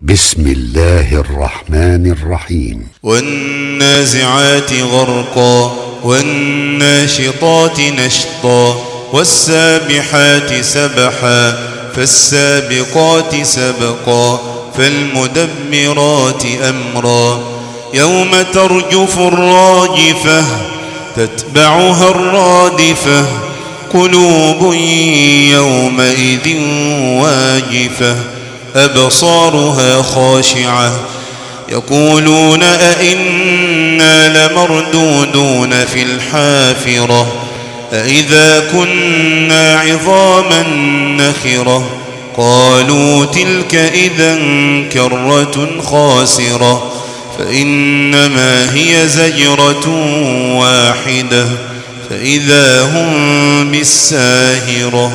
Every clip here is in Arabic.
بسم الله الرحمن الرحيم. والنازعات غرقا والناشطات نشطا والسابحات سبحا فالسابقات سبقا فالمدبرات أمرا يوم ترجف الراجفة تتبعها الرادفة قلوب يومئذ واجفة أبصارها خاشعة يقولون أئنا لمردودون في الحافرة أئذا كنا عظاما نخرة قالوا تلك إذا كرة خاسرة فإنما هي زجرة واحدة فإذا هم بالساهرة.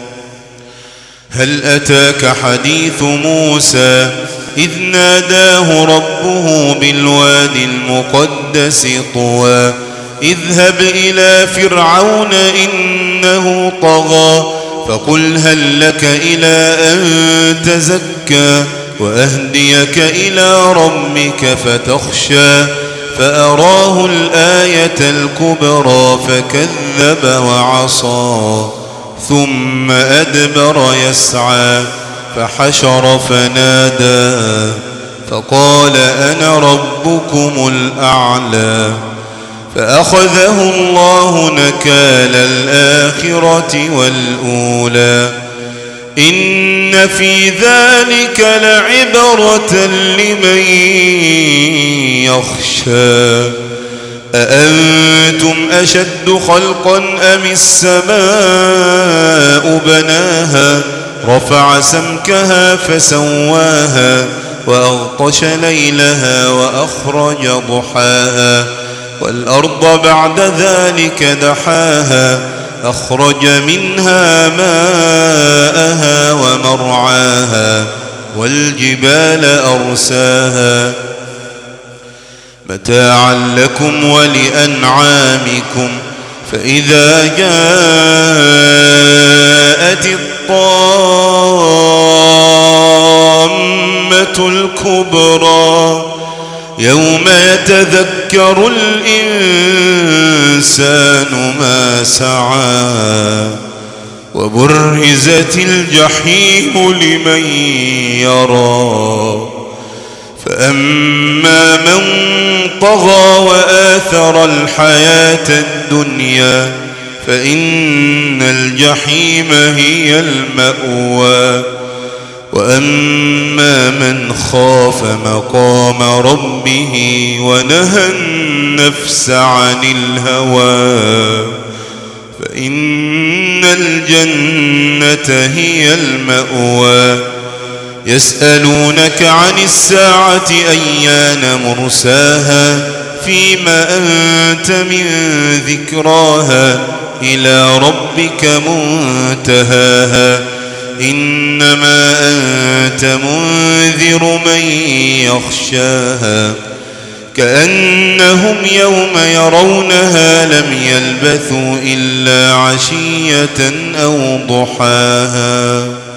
هل أتاك حديث موسى إذ ناداه ربه بالوادي المقدس طوى اذهب إلى فرعون إنه طغى فقل هل لك إلى أن تزكى وأهديك إلى ربك فتخشى فأراه الآية الكبرى فكذب وعصى ثم أدبر يسعى فحشر فنادى فقال أنا ربكم الأعلى فأخذه الله نكال الآخرة والأولى إن في ذلك لعبرة لمن يخشى أأنتم أشد خلقا أم السماء بناها رفع سمكها فسواها وأغطش ليلها وأخرج ضحاها والأرض بعد ذلك دحاها أخرج منها ماءها ومرعاها والجبال أرساها متاعا لكم ولأنعامكم فإذا جاءت الطامة الكبرى يوم يتذكر الإنسان ما سعى وبرزت الجحيم لمن يرى فأما من طغى وآثر الحياة الدنيا فإن الجحيم هي المأوى وأما من خاف مقام ربه ونهى النفس عن الهوى فإن الجنة هي المأوى يسألونك عن الساعة أيان مرساها فيما أنت من ذكراها إلى ربك منتهاها إنما أنت منذر من يخشاها كأنهم يوم يرونها لم يلبثوا إلا عشية أو ضحاها.